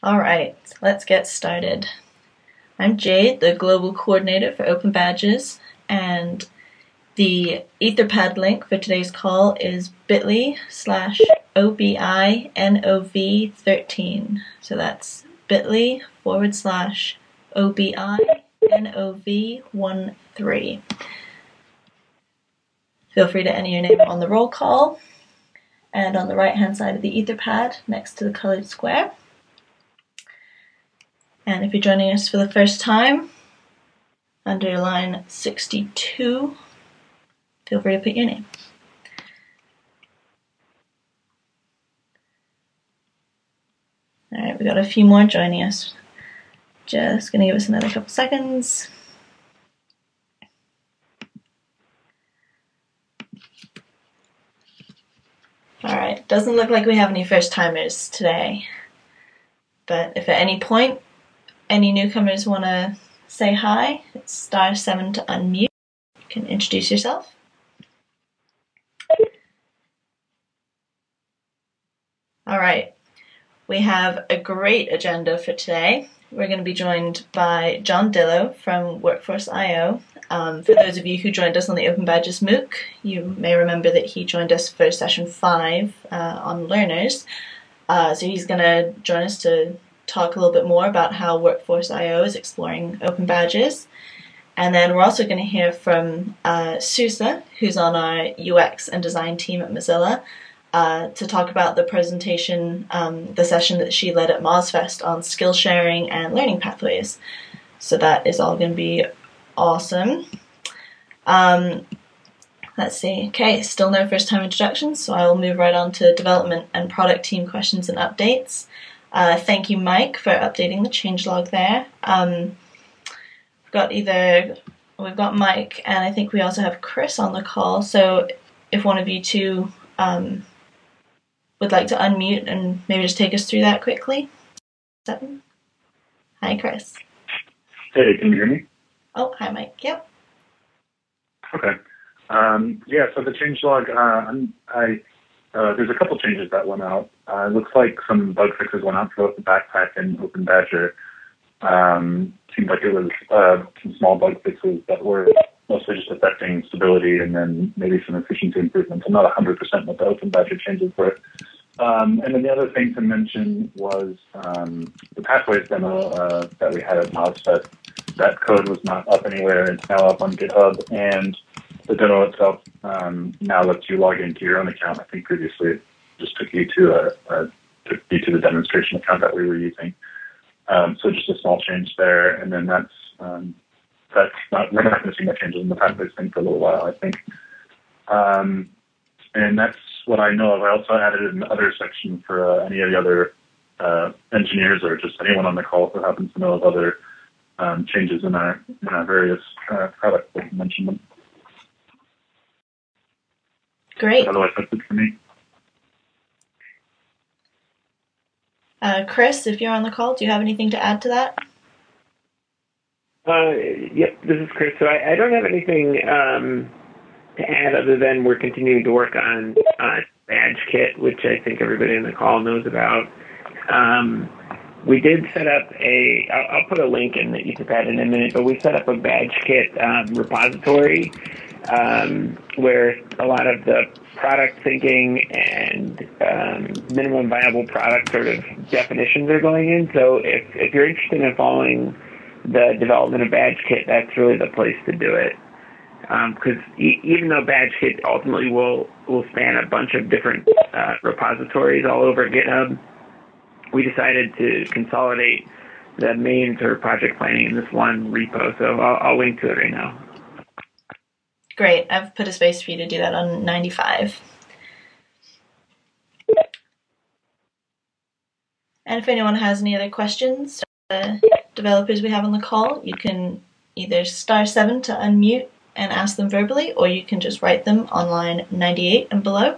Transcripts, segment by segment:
Alright, let's get started. I'm Jade, the Global Coordinator for Open Badges, and the Etherpad link for today's call is bit.ly/OBINOV13. So that's bit.ly/OBINOV13. Feel free to enter your name on the roll call and on the right hand side of the Etherpad next to the colored square. And if you're joining us for the first time, under line 62, feel free to put your name. Alright, we got a few more joining us. Just gonna give us another couple seconds. Alright, doesn't look like we have any first timers today. But if at any point any newcomers want to say hi, it's *7 to unmute. You can introduce yourself. Alright, we have a great agenda for today. We're going to be joined by John Dillow from Workforce.io. For those of you who joined us on the Open Badges MOOC, you may remember that he joined us for session 5 on learners. So he's going to join us to talk a little bit more about how Workforce.io is exploring Open Badges. And then we're also going to hear from Susa, who's on our UX and design team at Mozilla, to talk about the presentation, the session that she led at MozFest on skill sharing and learning pathways. So that is all going to be awesome. Let's see. Okay, still no first time introductions, so I will move right on to development and product team questions and updates. Thank you, Mike, for updating the changelog there. We've got Mike, and I think we also have Chris on the call, so if one of you two would like to unmute and maybe just take us through that quickly. 7. Hi, Chris. Hey, can you hear me? Oh, hi, Mike. Yep. Okay. So the changelog, there's a couple changes that went out. It looks like some bug fixes went out for both the Backpack and Open Badger. Seemed like it was some small bug fixes that were mostly just affecting stability and then maybe some efficiency improvements. I'm not 100% what the Open Badger changes were. And then the other thing to mention was the Pathways demo that we had at MozFest. That code was not up anywhere. It's now up on GitHub, and the demo itself now lets you log into your own account. I think previously it just took you to the demonstration account that we were using. So just a small change there, and then we're not going to see much changes in the Pathways thing for a little while, I think. And that's what I know of. I also added an other section for any of the other engineers or just anyone on the call who happens to know of other changes in our various products that you mentioned them. Great. Otherwise, that's it for me. Chris, if you're on the call, do you have anything to add to that? Yep, this is Chris. So I don't have anything to add other than we're continuing to work on BadgeKit, which I think everybody in the call knows about. We did set up I'll put a link in the Etherpad in a minute, but we set up a BadgeKit repository where a lot of the product thinking and minimum viable product sort of definitions are going in. So if you're interested in following the development of BadgeKit, that's really the place to do it. Because even though BadgeKit ultimately will span a bunch of different repositories all over GitHub, we decided to consolidate the main sort of project planning in this one repo. So I'll link to it right now. Great. I've put a space for you to do that on 95. And if anyone has any other questions, developers we have on the call, you can either *7 to unmute and ask them verbally, or you can just write them on line 98 and below.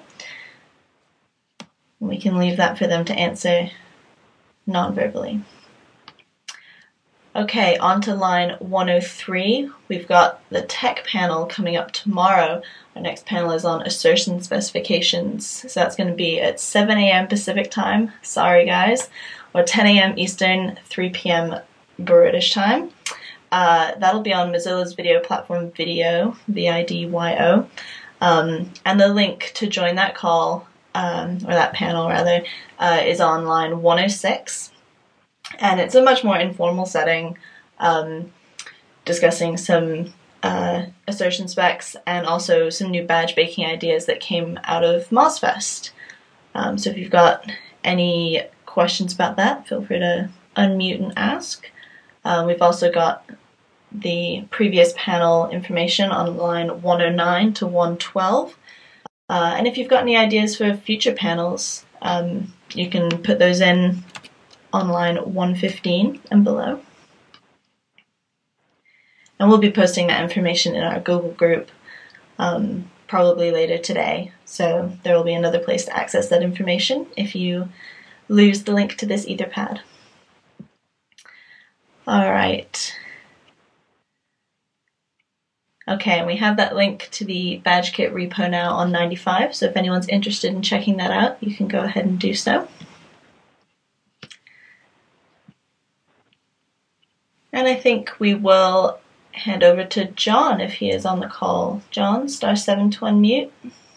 We can leave that for them to answer non-verbally. Okay, on to line 103. We've got the tech panel coming up tomorrow. Our next panel is on assertion specifications. So that's going to be at 7 a.m. Pacific time. Sorry, guys. Or 10 a.m. Eastern, 3 p.m. British time. That'll be on Mozilla's video platform Vidyo, VIDYO. And the link to join that call, or that panel rather, is on line 106. And it's a much more informal setting, discussing some assertion specs and also some new badge baking ideas that came out of MozFest. So if you've got any questions about that, feel free to unmute and ask. We've also got the previous panel information on line 109 to 112. And if you've got any ideas for future panels, you can put those in on line 115 and below. And we'll be posting that information in our Google group probably later today. So there will be another place to access that information if you lose the link to this Etherpad. All right. Okay, and we have that link to the BadgeKit repo now on 95, so if anyone's interested in checking that out, you can go ahead and do so. And I think we will hand over to John if he is on the call. John, *7 to unmute.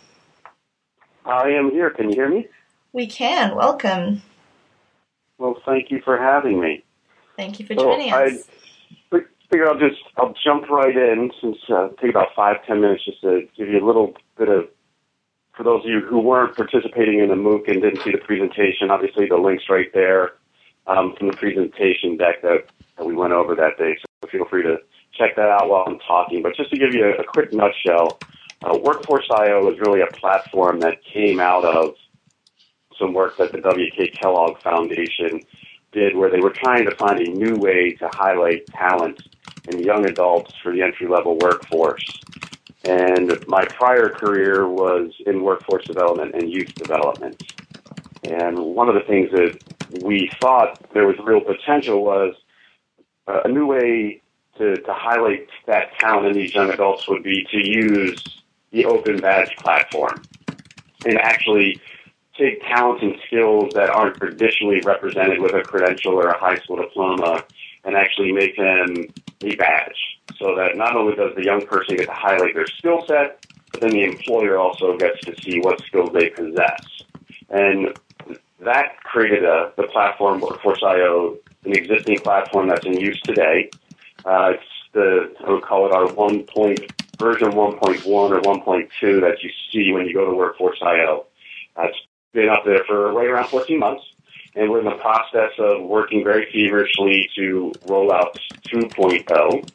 I am here. Can you hear me? We can. Welcome. Well, thank you for having me. Thank you for joining us. I figure I'll jump right in since take about 5-10 minutes just to give you a little bit of, for those of you who weren't participating in the MOOC and didn't see the presentation, obviously the link's right there from the presentation deck that we went over that day. So feel free to check that out while I'm talking. But just to give you a quick nutshell, Workforce.io is really a platform that came out of some work that the W.K. Kellogg Foundation did where they were trying to find a new way to highlight talent in young adults for the entry-level workforce. And my prior career was in workforce development and youth development. And one of the things that we thought there was real potential was a new way to highlight that talent in these young adults would be to use the Open Badge platform and actually take talents and skills that aren't traditionally represented with a credential or a high school diploma and actually make them a badge so that not only does the young person get to highlight their skill set, but then the employer also gets to see what skills they possess. And that created the platform, Workforce.io, an existing platform that's in use today. It's I would call it our version 1.1 or 1.2 that you see when you go to Workforce.io. It's been up there for right around 14 months, and we're in the process of working very feverishly to roll out 2.0.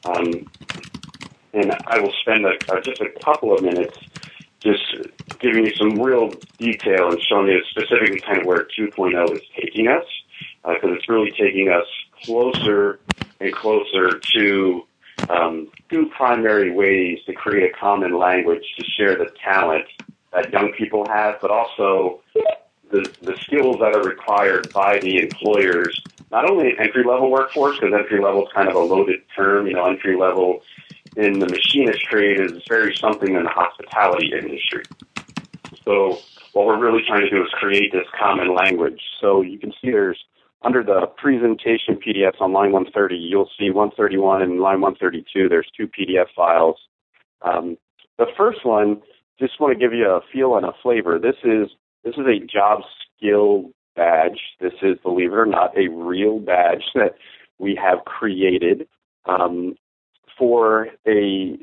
And I will spend just a couple of minutes just giving you some real detail and showing you specifically kind of where 2.0 is taking us, because it's really taking us closer and closer to two primary ways to create a common language to share the talent that young people have, but also the skills that are required by the employers, not only entry-level workforce, because entry-level is kind of a loaded term. You know, entry-level in the machinist trade is very something in the hospitality industry. So what we're really trying to do is create this common language. So you can see there's, under the presentation PDFs on line 130, you'll see 131 and line 132, there's two PDF files. The first one, just want to give you a feel and a flavor. This is a job skill badge. This is, believe it or not, a real badge that we have created for a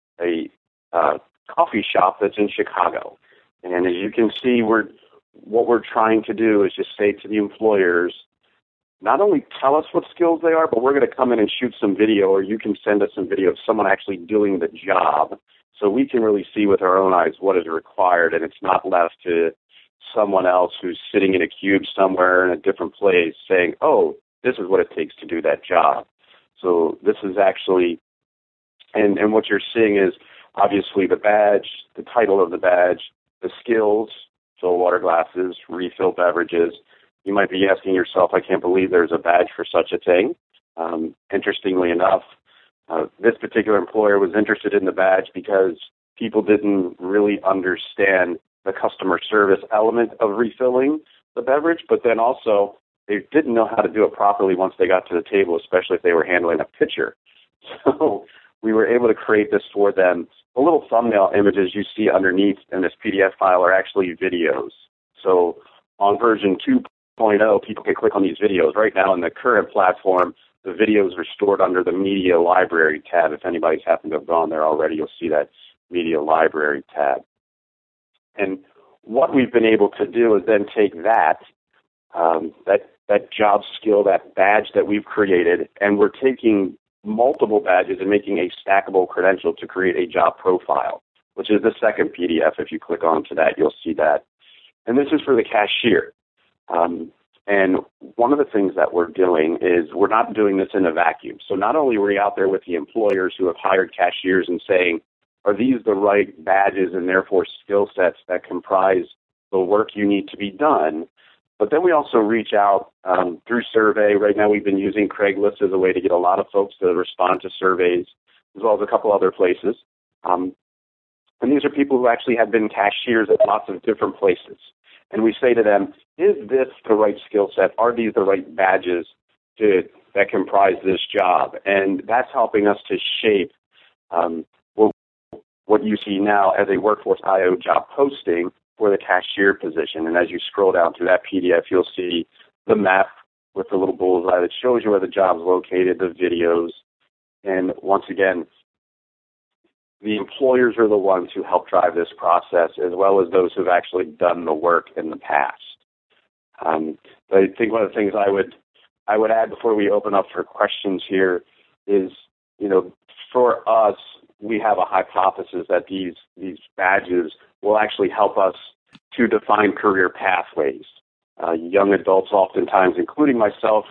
coffee shop that's in Chicago. And as you can see, what we're trying to do is just say to the employers, not only tell us what skills they are, but we're going to come in and shoot some video, or you can send us some video of someone actually doing the job so we can really see with our own eyes what is required, and it's not left to someone else who's sitting in a cube somewhere in a different place saying, oh, this is what it takes to do that job. So this is actually, and what you're seeing is obviously the badge, the title of the badge, the skills, so water glasses, refill beverages. You might be asking yourself, I can't believe there's a badge for such a thing. Interestingly enough, this particular employer was interested in the badge because people didn't really understand the customer service element of refilling the beverage, but then also they didn't know how to do it properly once they got to the table, especially if they were handling a pitcher. So we were able to create this for them. The little thumbnail images you see underneath in this PDF file are actually videos. So on version 2.0, people can click on these videos. Right now in the current platform, the videos are stored under the Media Library tab. If anybody's happened to have gone there already, you'll see that Media Library tab. And what we've been able to do is then take that job skill, that badge that we've created, and we're taking multiple badges and making a stackable credential to create a job profile, which is the second PDF. If you click onto that, you'll see that. And this is for the cashier. And one of the things that we're doing is we're not doing this in a vacuum. So not only are we out there with the employers who have hired cashiers and saying, are these the right badges and therefore skill sets that comprise the work you need to be done? But then we also reach out through survey. Right now we've been using Craigslist as a way to get a lot of folks to respond to surveys, as well as a couple other places. And these are people who actually have been cashiers at lots of different places. And we say to them, is this the right skill set? Are these the right badges that comprise this job? And that's helping us to shape what you see now as a Workforce.io job posting for the cashier position. And as you scroll down through that PDF, you'll see the map with the little bullseye that shows you where the job's located, the videos. And once again, the employers are the ones who help drive this process, as well as those who've actually done the work in the past. I think one of the things I would add before we open up for questions here is, for us, we have a hypothesis that these badges will actually help us to define career pathways. Young adults oftentimes, including myself,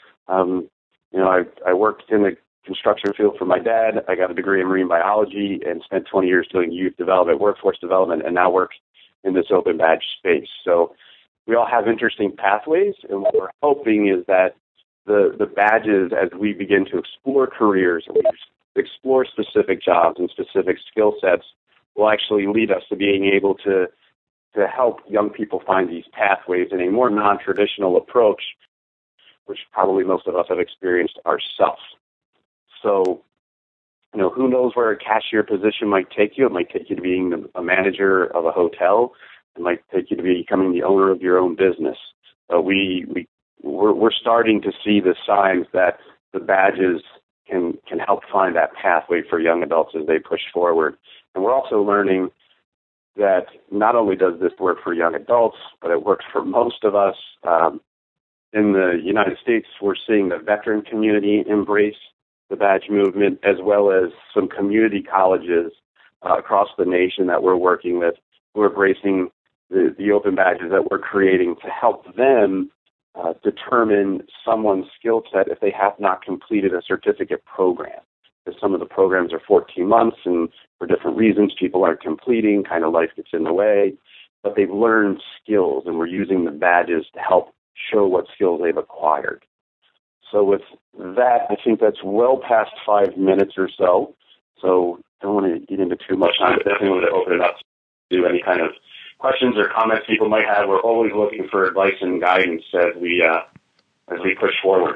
I worked in the construction field for my dad. I got a degree in marine biology and spent 20 years doing youth development, workforce development, and now work in this open badge space. So we all have interesting pathways, and what we're hoping is that the badges, as we begin to explore careers and we explore specific jobs and specific skill sets, will actually lead us to being able to help young people find these pathways in a more non-traditional approach, which probably most of us have experienced ourselves. So, who knows where a cashier position might take you? It might take you to being a manager of a hotel. It might take you to becoming the owner of your own business. But we're starting to see the signs that the badges can help find that pathway for young adults as they push forward. And we're also learning that not only does this work for young adults, but it works for most of us. In the United States, we're seeing the veteran community embrace the badge movement, as well as some community colleges across the nation that we're working with who are embracing the open badges that we're creating to help them determine someone's skill set if they have not completed a certificate program. Because some of the programs are 14 months, and for different reasons, people aren't completing, kind of life gets in the way, but they've learned skills, and we're using the badges to help show what skills they've acquired. So with that, I think that's well past 5 minutes or so. So don't want to get into too much time, but definitely want to open it up to any kind of questions or comments people might have. We're always looking for advice and guidance as we push forward.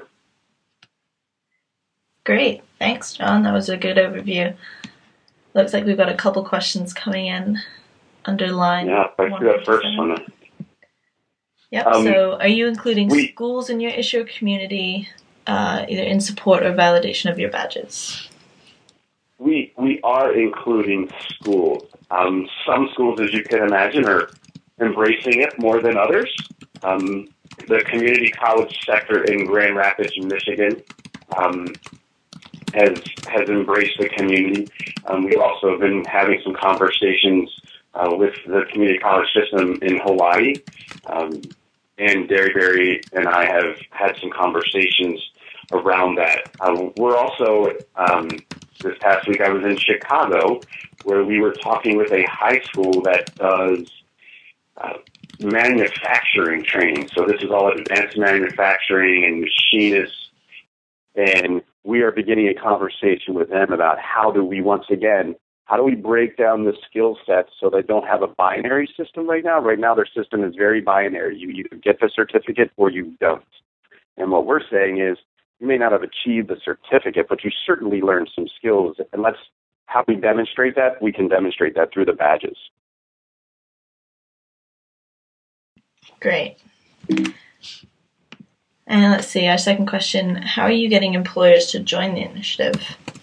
Great. Thanks, John. That was a good overview. Looks like we've got a couple questions coming in underline. Yeah, let's do that first one. Yep. So are you including schools in your issuer community, either in support or validation of your badges? We are including schools. Some schools, as you can imagine, are embracing it more than others. The community college sector in Grand Rapids, Michigan, has embraced the community. We've also been having some conversations with the community college system in Hawaii. And Derryberry and I have had some conversations around that. We're also, this past week I was in Chicago, where we were talking with a high school that does manufacturing training. So this is all advanced manufacturing and machinists And we are beginning a conversation with them about how do we break down the skill sets so they don't have a binary system right now. Right now, their system is very binary. You either get the certificate or you don't. And what we're saying is you may not have achieved the certificate, but you certainly learned some skills. And how we demonstrate that, we can demonstrate that through the badges. Great. And let's see, our second question, how are you getting employers to join the initiative?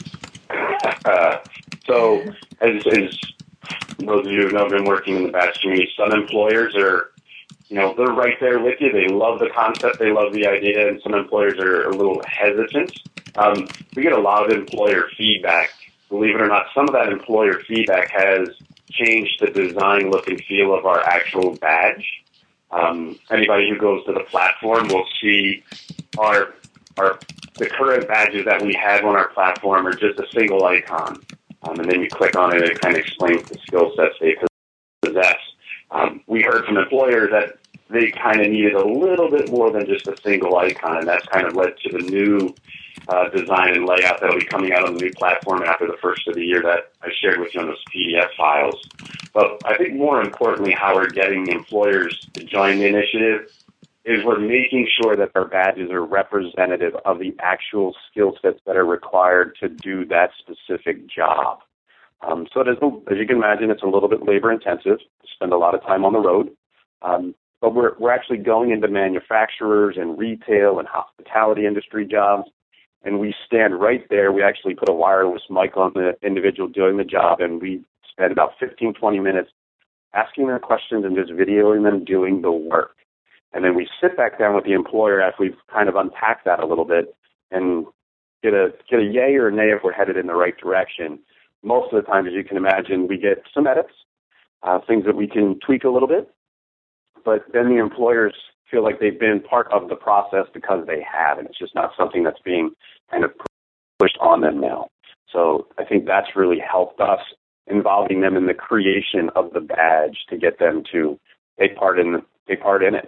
So, as those of you who have been working in the badge community, some employers are, they're right there with you. They love the concept, they love the idea, and some employers are a little hesitant. We get a lot of employer feedback. Believe it or not, some of that employer feedback has changed the design, look, and feel of our actual badge. Anybody who goes to the platform will see the current badges that we have on our platform are just a single icon. And then you click on it, and it kind of explains the skill sets they possess. We heard from employers that they kind of needed a little bit more than just a single icon, and that's kind of led to the new design and layout that will be coming out on the new platform after the first of the year that I shared with you on those PDF files. But I think more importantly, how we're getting employers to join the initiative is we're making sure that our badges are representative of the actual skill sets that are required to do that specific job. So it is, as you can imagine, it's a little bit labor intensive. Spend a lot of time on the road. But we're actually going into manufacturers and retail and hospitality industry jobs, and we stand right there. We actually put a wireless mic on the individual doing the job, and we spend about 15, 20 minutes asking them questions and just videoing them doing the work. And then we sit back down with the employer after we've kind of unpacked that a little bit and get a yay or a nay if we're headed in the right direction. Most of the time, as you can imagine, we get some edits, things that we can tweak a little bit. But then the employers feel like they've been part of the process because they have, and it's just not something that's being kind of pushed on them now. So I think that's really helped us, involving them in the creation of the badge to get them to take part in it.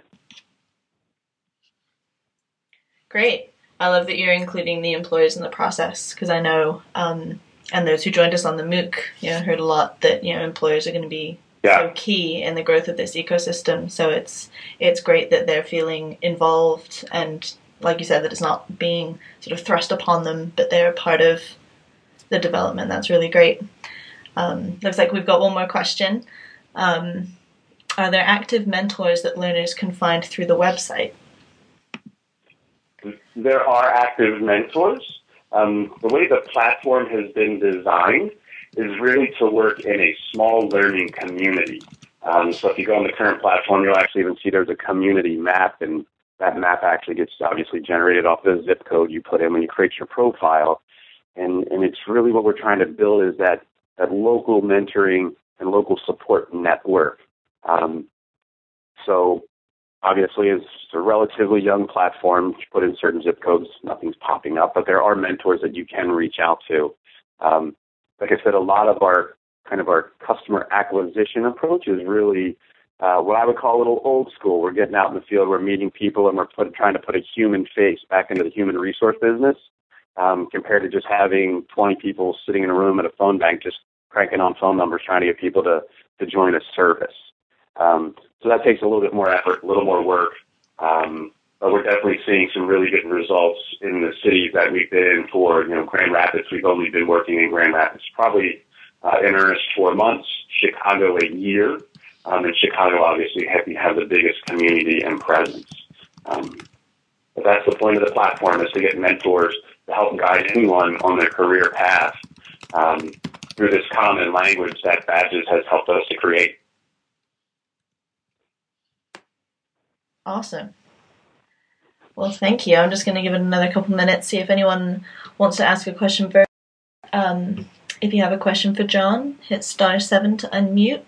Great. I love that you're including the employers in the process, because I know, and those who joined us on the MOOC, heard a lot that, employers are going to be so key in the growth of this ecosystem. So it's great that they're feeling involved, and like you said, that it's not being sort of thrust upon them, but they're part of the development. That's really great. Looks like we've got one more question. Are there active mentors that learners can find through the website? There are active mentors. The way the platform has been designed is really to work in a small learning community. So if you go on the current platform, you'll actually even see there's a community map, and that map actually gets obviously generated off the zip code you put in when you create your profile. And it's really what we're trying to build is that local mentoring and local support network. So obviously, it's a relatively young platform. You put in certain zip codes, nothing's popping up, but there are mentors that you can reach out to. Like I said, a lot of our customer acquisition approach is really what I would call a little old school. We're getting out in the field, we're meeting people, and we're trying to put a human face back into the human resource business, compared to just having 20 people sitting in a room at a phone bank just cranking on phone numbers trying to get people to join a service. So that takes a little bit more effort, a little more work. But we're definitely seeing some really good results in the cities that we've been in for, Grand Rapids. We've only been working in Grand Rapids probably in earnest 4 months, Chicago a year. And Chicago obviously have the biggest community and presence. But that's the point of the platform, is to get mentors to help guide anyone on their career path through this common language that Badges has helped us to create. Awesome. Well, thank you. I'm just going to give it another couple minutes, see if anyone wants to ask a question first. If you have a question for John, hit *7 to unmute.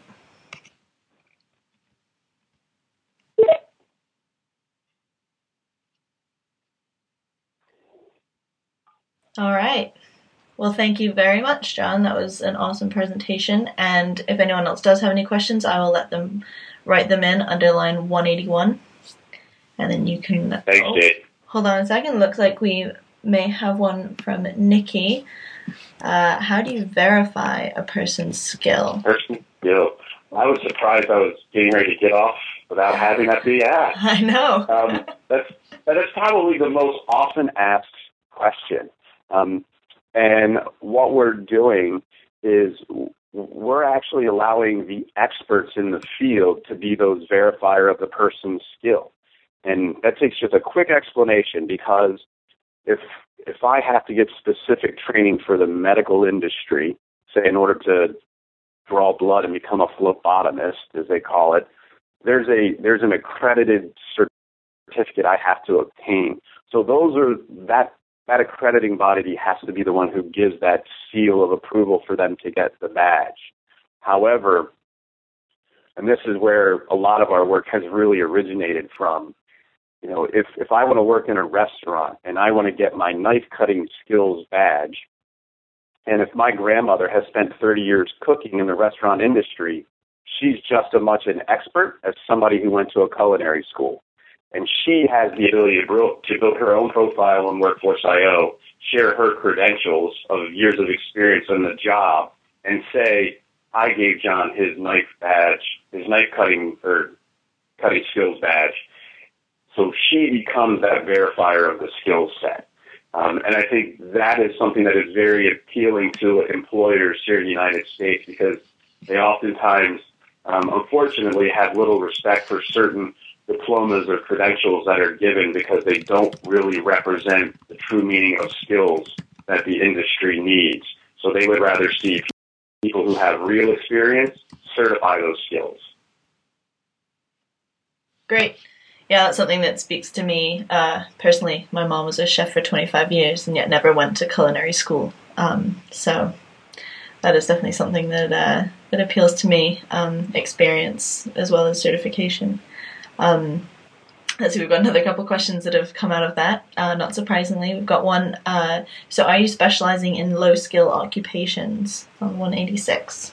All right. Well, thank you very much, John. That was an awesome presentation. And if anyone else does have any questions, I will let them write them in under line 181. And then you can... Thanks, Jade. Hold on a second. Looks like we may have one from Nikki. How do you verify a person's skill? Person skill. I was surprised I was getting ready to get off without having that be asked. I know. That's probably the most often asked question. And what we're doing is we're actually allowing the experts in the field to be those verifier of the person's skill. And that takes just a quick explanation, because if I have to get specific training for the medical industry, say in order to draw blood and become a phlebotomist, as they call it, there's an accredited certificate I have to obtain. So that accrediting body has to be the one who gives that seal of approval for them to get the badge. However, and this is where a lot of our work has really originated from, if I want to work in a restaurant and I want to get my knife cutting skills badge, and if my grandmother has spent 30 years cooking in the restaurant industry, she's just as much an expert as somebody who went to a culinary school. And she has the ability to build her own profile on Workforce.io, share her credentials of years of experience on the job, and say, I gave John his knife badge, his knife cutting or cutting skills badge. So she becomes that verifier of the skill set. And I think that is something that is very appealing to employers here in the United States, because they oftentimes, unfortunately, have little respect for certain diplomas or credentials that are given, because they don't really represent the true meaning of skills that the industry needs. So they would rather see people who have real experience certify those skills. Great. Yeah, that's something that speaks to me personally. My mom was a chef for 25 years and yet never went to culinary school. So that is definitely something that appeals to me, experience as well as certification. Let's see, we've got another couple questions that have come out of that. Not surprisingly, we've got one. So are you specializing in low-skill occupations on 186?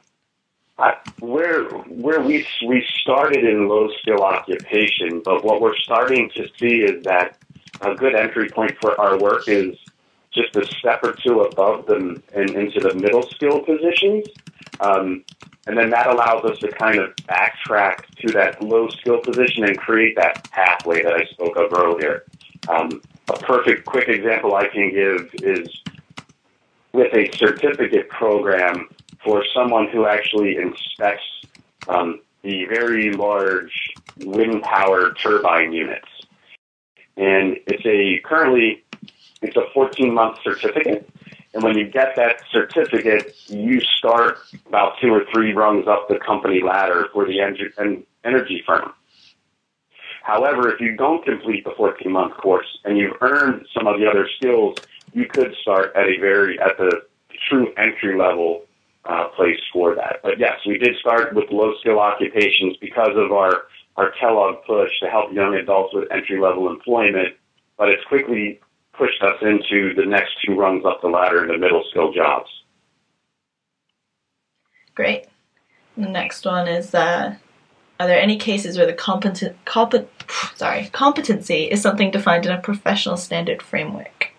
Where we started in low skill occupation, but what we're starting to see is that a good entry point for our work is just a step or two above them and into the middle skill positions. And then that allows us to kind of backtrack to that low skill position and create that pathway that I spoke of earlier. A perfect quick example I can give is with a certificate program for someone who actually inspects the very large wind power turbine units. And currently it's a 14-month certificate. And when you get that certificate, you start about 2 or 3 rungs up the company ladder for the energy firm. However, if you don't complete the 14-month course and you've earned some of the other skills, you could start at the true entry level place for that. But yes, we did start with low skill occupations because of our Kellogg push to help young adults with entry level employment, but it's quickly pushed us into the next 2 rungs up the ladder in the middle skill jobs. Great. The next one is, are there any cases where the competency is something defined in a professional standard framework?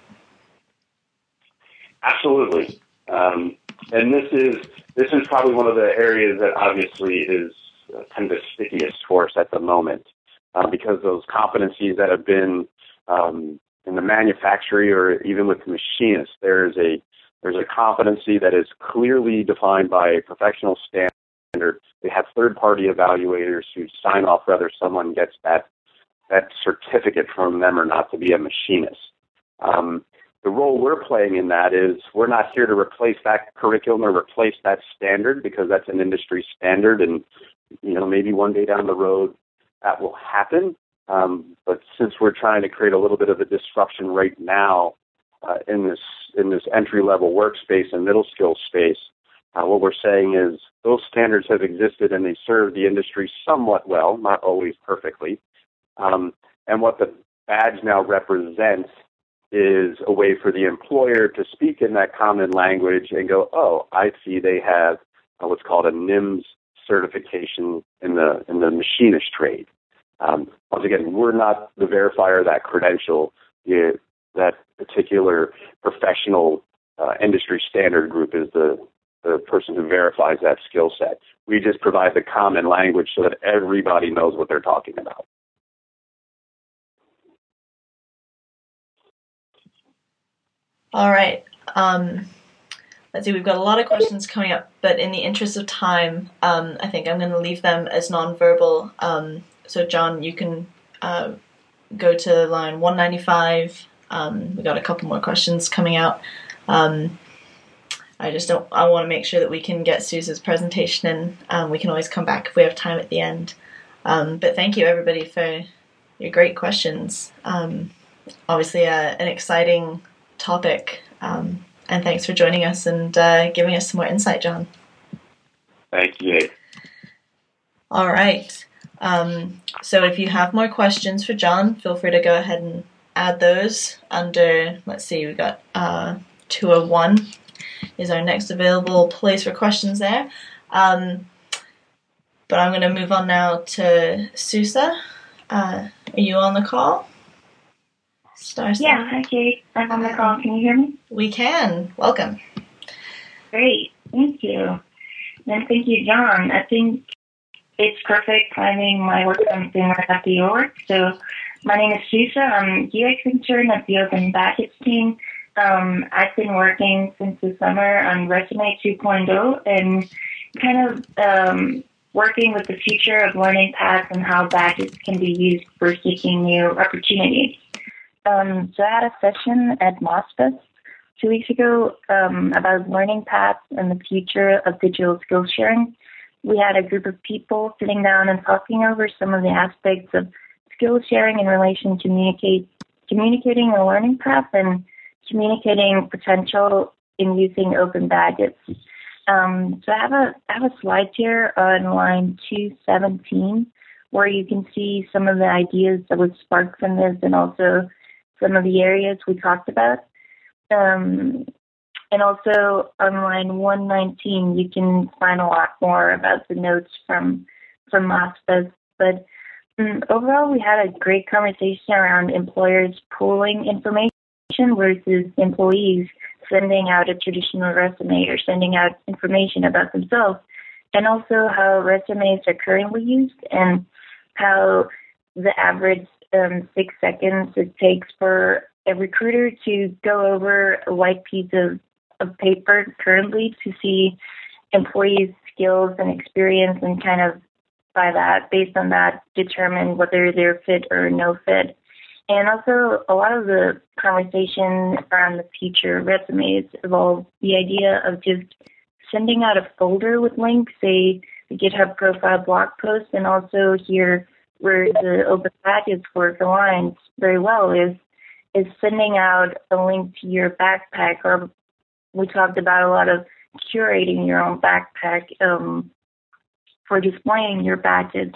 Absolutely. And this is probably one of the areas that obviously is kind of the stickiest for us at the moment, because those competencies that have been in the manufacturing or even with the machinists, there's a competency that is clearly defined by a professional standard. They have third-party evaluators who sign off whether someone gets that certificate from them or not to be a machinist. The role we're playing in that is we're not here to replace that curriculum or replace that standard, because that's an industry standard, and maybe one day down the road that will happen. But since we're trying to create a little bit of a disruption right now in this entry level workspace and middle skill space, what we're saying is those standards have existed and they serve the industry somewhat well, not always perfectly. And what the badge now represents is a way for the employer to speak in that common language and go, oh, I see they have what's called a NIMS certification in the machinist trade. Once again, we're not the verifier of that credential. that particular professional industry standard group is the person who verifies that skill set. We just provide the common language so that everybody knows what they're talking about. All right. Let's see, we've got a lot of questions coming up, but in the interest of time, I think I'm going to leave them as nonverbal. So, John, you can go to line 195. We've got a couple more questions coming out. I want to make sure that we can get Susa's presentation in. We can always come back if we have time at the end. But thank you, everybody, for your great questions. Obviously, an exciting topic. And thanks for joining us and giving us some more insight, John. Thank you. All right. So if you have more questions for John, feel free to go ahead and add those under, let's see, we've got 201 is our next available place for questions there. But I'm going to move on now to Susa. Are you on the call? Yeah, hi Kate. I'm on the call. Can you hear me? We can. Welcome. Great. Thank you. And thank you, John. I think it's perfect timing. My work comes in right after your work. So my name is Susa. I'm UX intern at the Open Badges team. I've been working since the summer on Resume 2.0 and kind of working with the future of learning paths and how badges can be used for seeking new opportunities. So I had a session at MOSFEST 2 weeks ago about learning paths and the future of digital skills sharing. We had a group of people sitting down and talking over some of the aspects of skills sharing in relation to communicating a learning path and communicating potential in using open badges. So I have a slide here on line 217 where you can see some of the ideas that would spark from this and also some of the areas we talked about. And also on line 119, you can find a lot more about the notes from MOSFEST. But overall, we had a great conversation around employers pooling information versus employees sending out a traditional resume or sending out information about themselves, and also how resumes are currently used and how the average 6 seconds it takes for a recruiter to go over a white piece of paper currently to see employees' skills and experience and kind of by that, based on that, determine whether they're fit or no fit. And also a lot of the conversation around the future resumes involve the idea of just sending out a folder with links, say the GitHub profile blog post, and also here where the open badges work aligns very well is sending out a link to your backpack, or we talked about a lot of curating your own backpack for displaying your badges.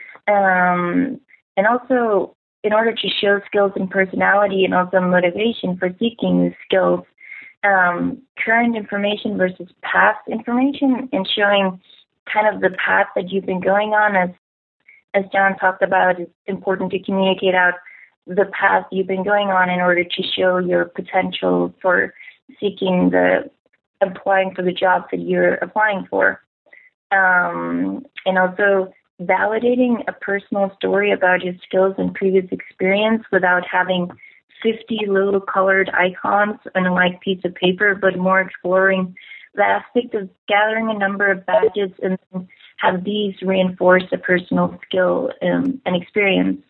And also, in order to show skills and personality and also motivation for seeking these skills, current information versus past information and showing kind of the path that you've been going on. As John talked about, it's important to communicate out the path you've been going on in order to show your potential for applying for the jobs that you're applying for. And also validating a personal story about your skills and previous experience without having 50 little colored icons on a white piece of paper, but more exploring the aspect of gathering a number of badges and have these reinforce a personal skill and experience.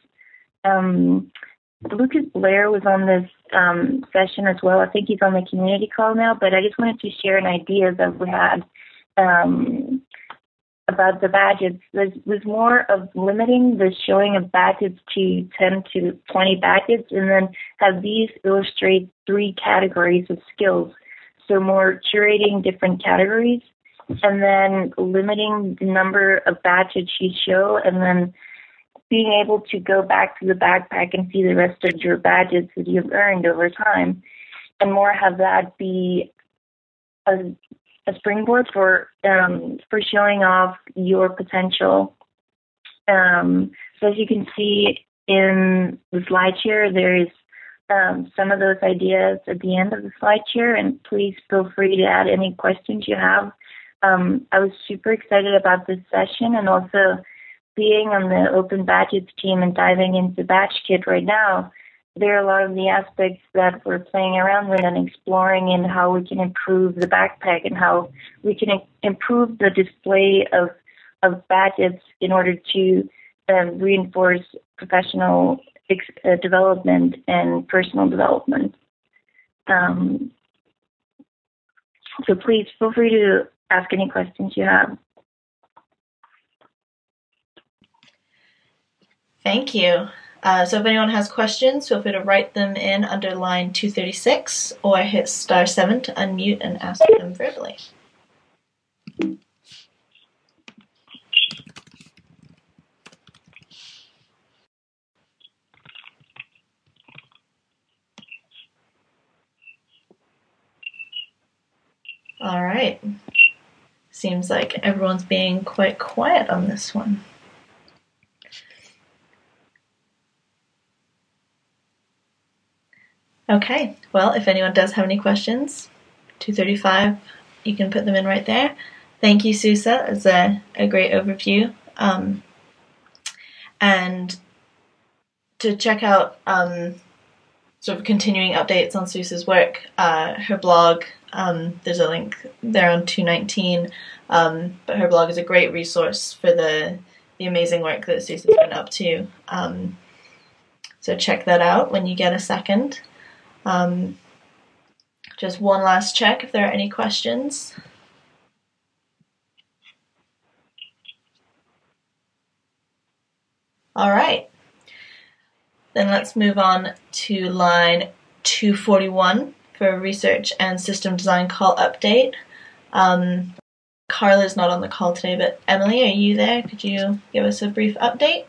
Lucas Blair was on this session as well. I think he's on the community call now, but I just wanted to share an idea that we had about the badges. Was more of limiting the showing of badges to 10 to 20 badges and then have these illustrate 3 categories of skills. So more curating different categories and then limiting the number of badges you show and then being able to go back to the backpack and see the rest of your badges that you've earned over time and more have that be a springboard for showing off your potential. So as you can see in the slide here, there is some of those ideas at the end of the slide share, and please feel free to add any questions you have. I was super excited about this session, and also being on the Open Badges team and diving into BadgeKit right now. There are a lot of the aspects that we're playing around with and exploring in how we can improve the backpack and how we can improve the display of badges in order to reinforce professional development and personal development. So please feel free to ask any questions you have. Thank you. So if anyone has questions, feel free to write them in under line 236 or hit *7 to unmute and ask them verbally. All right. Seems like everyone's being quite quiet on this one. Okay, well, if anyone does have any questions, 235, you can put them in right there. Thank you, Susa. It's a great overview. And to check out sort of continuing updates on Susa's work, her blog, there's a link there on 219, but her blog is a great resource for the amazing work that Susa's been up to. So check that out when you get a second. Just one last check if there are any questions. All right. Then let's move on to line 241 for a research and system design call update. Carla's not on the call today, but Emily, are you there? Could you give us a brief update?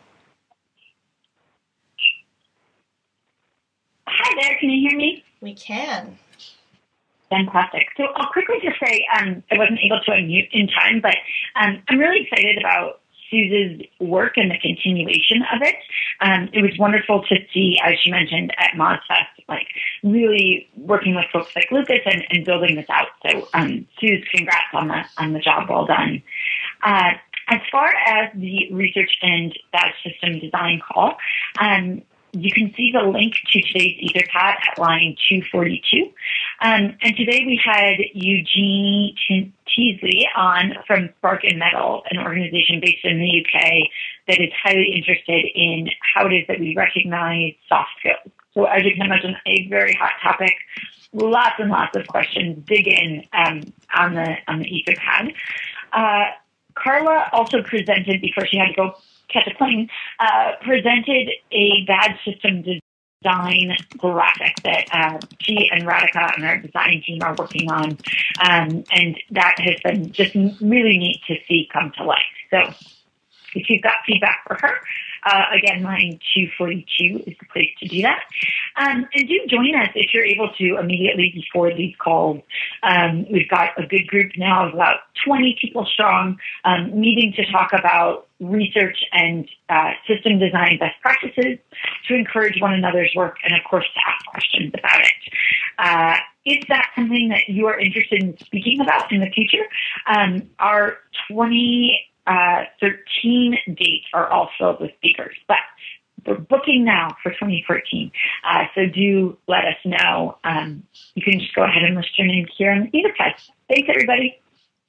Hi there, can you hear me? We can. Fantastic. So I'll quickly just say I wasn't able to unmute in time, but I'm really excited about Susa's work and the continuation of it. It was wonderful to see, as she mentioned, at MozFest, like really working with folks like Lucas and building this out. So Suze, congrats on the job well done. As far as the research and badge system design call, you can see the link to today's Etherpad at line 242. And today we had Eugenie Teasley on from Spark and Metal, an organization based in the UK that is highly interested in how it is that we recognize soft skills. So as you can imagine, a very hot topic, lots and lots of questions. Dig in on the Etherpad. Carla also presented, before she had to go catch a plane, presented a badge system design graphic that she and Radhika and our design team are working on. And that has been just really neat to see come to life. So if you've got feedback for her, again, line 242 is the place to do that. And do join us if you're able to immediately before these calls. We've got a good group now of about 20 people strong, meeting to talk about research and system design best practices, to encourage one another's work, and of course to ask questions about it. If that's something that you are interested in speaking about in the future, our 2013 dates are all filled with speakers, but we're booking now for 2014. So do let us know. You can just go ahead and list your name here on the Etherpad. Thanks, everybody.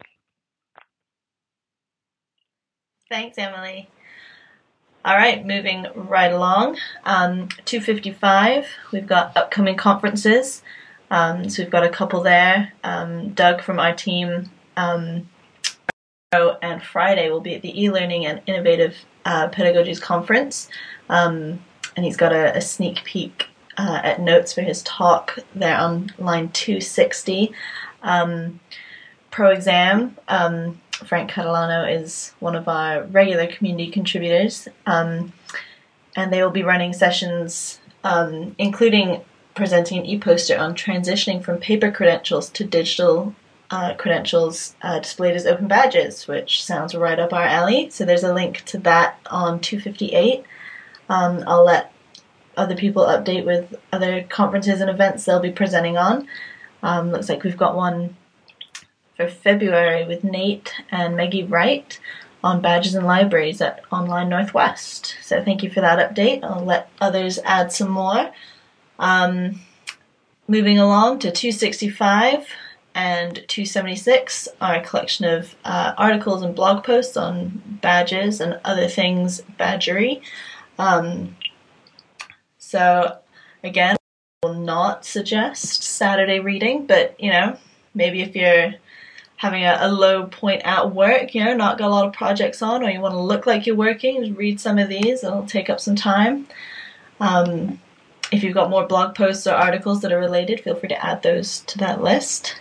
Thanks, Emily. All right, moving right along. 255, we've got upcoming conferences. So we've got a couple there. Doug from our team and Friday will be at the e-learning and innovative pedagogies conference, and he's got a sneak peek at notes for his talk there on line 260. Pro Exam, Frank Catalano is one of our regular community contributors, and they will be running sessions including presenting an e-poster on transitioning from paper credentials to digital credentials displayed as open badges, which sounds right up our alley. So there's a link to that on 258. I'll let other people update with other conferences and events they'll be presenting on. Looks like we've got one for February with Nate and Maggie Wright on badges and libraries at Online Northwest. So thank you for that update. I'll let others add some more. Moving along to 265 and 276 are a collection of articles and blog posts on badges and other things badgery. So again, I will not suggest Saturday reading, but maybe if you're having a low point at work, not got a lot of projects on, or you want to look like you're working, just read some of these. It'll take up some time. If you've got more blog posts or articles that are related, feel free to add those to that list.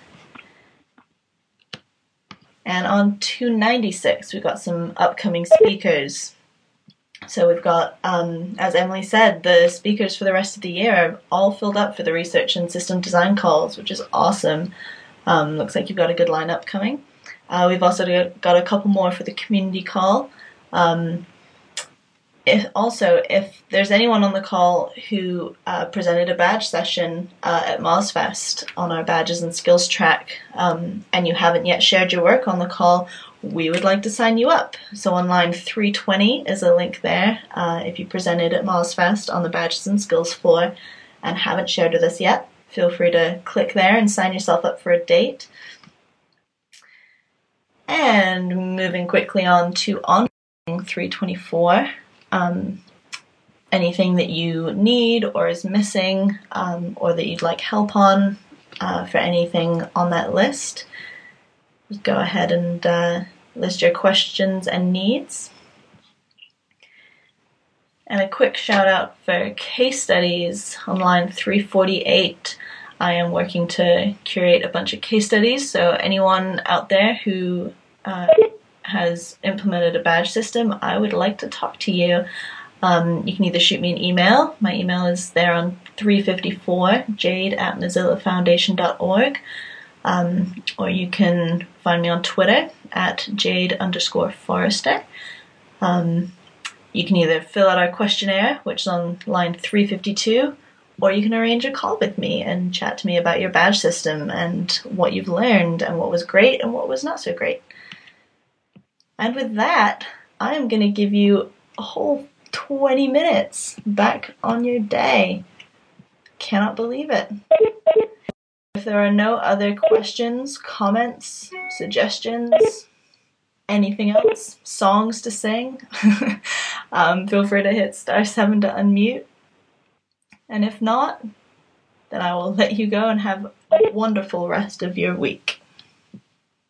And on 296, we've got some upcoming speakers. So we've got, as Emily said, the speakers for the rest of the year are all filled up for the research and system design calls, which is awesome. Looks like you've got a good lineup coming. We've also got a couple more for the community call. If there's anyone on the call who presented a badge session at MozFest on our badges and skills track, and you haven't yet shared your work on the call, we would like to sign you up. So on line 320 is a link there. If you presented at MozFest on the badges and skills floor and haven't shared with us yet, feel free to click there and sign yourself up for a date. And moving quickly on to 324, anything that you need or is missing, or that you'd like help on for anything on that list, just go ahead and list your questions and needs. And a quick shout out for case studies on line 348. I am working to curate a bunch of case studies, so anyone out there who has implemented a badge system, I would like to talk to you. You can either shoot me an email. My email is there on 354, jade@mozillafoundation.org, or you can find me on Twitter at jade_Forrester. You can either fill out our questionnaire, which is on line 352, or you can arrange a call with me and chat to me about your badge system and what you've learned and what was great and what was not so great. And with that, I am going to give you a whole 20 minutes back on your day. Cannot believe it. If there are no other questions, comments, suggestions, anything else, songs to sing, feel free to hit *7 to unmute. And if not, then I will let you go and have a wonderful rest of your week.